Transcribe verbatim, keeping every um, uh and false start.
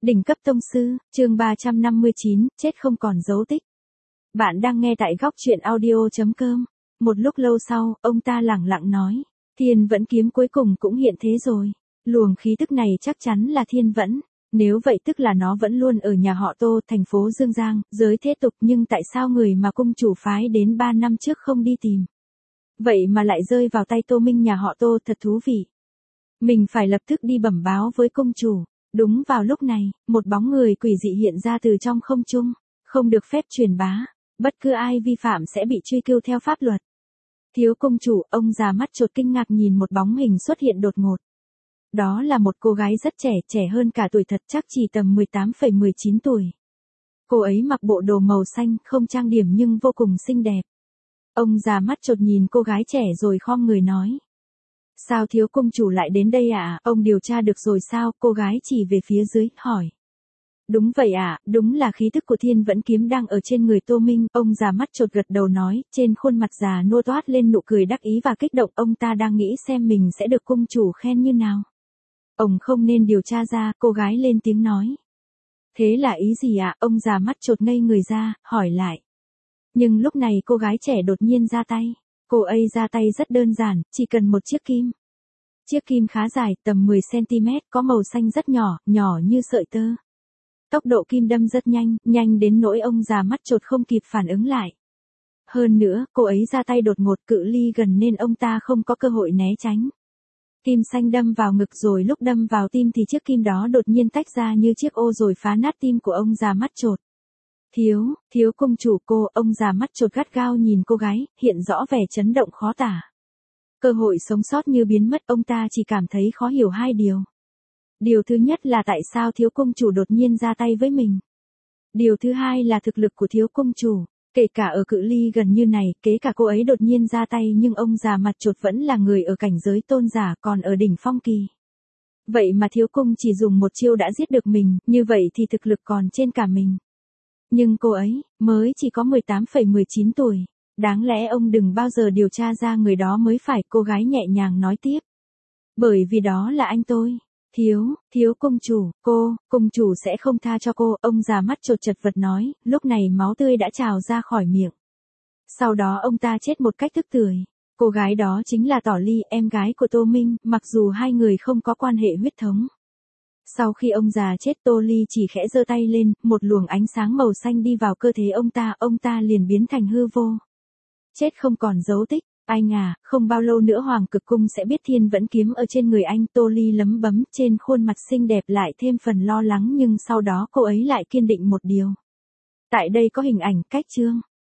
Đỉnh cấp tông sư, chương ba trăm năm mươi chín, chết không còn dấu tích. Bạn đang nghe tại góc truyện audio chấm com. Một lúc lâu sau, ông ta lẳng lặng nói, Thiên Vẫn kiếm cuối cùng cũng hiện thế rồi. Luồng khí tức này chắc chắn là Thiên Vẫn. Nếu vậy tức là nó vẫn luôn ở nhà họ Tô, thành phố Dương Giang, giới thế tục, nhưng tại sao người mà cung chủ phái đến ba năm trước không đi tìm? Vậy mà lại rơi vào tay Tô Minh nhà họ Tô, thật thú vị. Mình phải lập tức đi bẩm báo với cung chủ. Đúng vào lúc này, một bóng người quỷ dị hiện ra từ trong không trung, không được phép truyền bá, bất cứ ai vi phạm sẽ bị truy cứu theo pháp luật. Thiếu công chủ, ông già mắt chột kinh ngạc nhìn một bóng hình xuất hiện đột ngột. Đó là một cô gái rất trẻ, trẻ hơn cả tuổi thật, chắc chỉ tầm mười tám phẩy mười chín tuổi. Cô ấy mặc bộ đồ màu xanh, không trang điểm nhưng vô cùng xinh đẹp. Ông già mắt chột nhìn cô gái trẻ rồi khom người nói. Sao thiếu công chủ lại đến đây ạ? À? Ông điều tra được rồi sao? Cô gái chỉ về phía dưới, hỏi. Đúng vậy ạ, à, đúng là khí tức của Thiên Vẫn kiếm đang ở trên người Tô Minh. Ông già mắt chột gật đầu nói, trên khuôn mặt già nua toát lên nụ cười đắc ý và kích động. Ông ta đang nghĩ xem mình sẽ được cung chủ khen như nào. Ông không nên điều tra ra, cô gái lên tiếng nói. Thế là ý gì ạ? À? Ông già mắt chột ngây người ra, hỏi lại. Nhưng lúc này cô gái trẻ đột nhiên ra tay. Cô ấy ra tay rất đơn giản, chỉ cần một chiếc kim. Chiếc kim khá dài, tầm mười xăng ti mét, có màu xanh rất nhỏ, nhỏ như sợi tơ. Tốc độ kim đâm rất nhanh, nhanh đến nỗi ông già mắt chột không kịp phản ứng lại. Hơn nữa, cô ấy ra tay đột ngột, cự ly gần nên ông ta không có cơ hội né tránh. Kim xanh đâm vào ngực rồi lúc đâm vào tim thì chiếc kim đó đột nhiên tách ra như chiếc ô rồi phá nát tim của ông già mắt chột. Thiếu, thiếu công chủ cô, ông già mắt chột gắt gao nhìn cô gái, hiện rõ vẻ chấn động khó tả. Cơ hội sống sót như biến mất, ông ta chỉ cảm thấy khó hiểu hai điều. Điều thứ nhất là tại sao thiếu công chủ đột nhiên ra tay với mình. Điều thứ hai là thực lực của thiếu công chủ, kể cả ở cự ly gần như này, kể cả cô ấy đột nhiên ra tay nhưng ông già mặt chột vẫn là người ở cảnh giới tôn giả còn ở đỉnh phong kỳ. Vậy mà thiếu công chỉ dùng một chiêu đã giết được mình, như vậy thì thực lực còn trên cả mình. Nhưng cô ấy, mới chỉ có mười tám phẩy mười chín tuổi. Đáng lẽ ông đừng bao giờ điều tra ra người đó mới phải, cô gái nhẹ nhàng nói tiếp. Bởi vì đó là anh tôi. Thiếu, thiếu công chủ, cô, công chủ sẽ không tha cho cô, ông già mắt chột chật vật nói, lúc này máu tươi đã trào ra khỏi miệng. Sau đó ông ta chết một cách tức tưởi. Cô gái đó chính là Tỏ Ly, em gái của Tô Minh, mặc dù hai người không có quan hệ huyết thống. Sau khi ông già chết, Tô Ly chỉ khẽ giơ tay lên, một luồng ánh sáng màu xanh đi vào cơ thể ông ta, ông ta liền biến thành hư vô. Chết không còn dấu tích, anh à, không bao lâu nữa Hoàng Cực Cung sẽ biết Thiên Vẫn kiếm ở trên người anh. Tô Ly lấm bấm, trên khuôn mặt xinh đẹp lại thêm phần lo lắng nhưng sau đó cô ấy lại kiên định một điều. Tại đây có hình ảnh cách chương.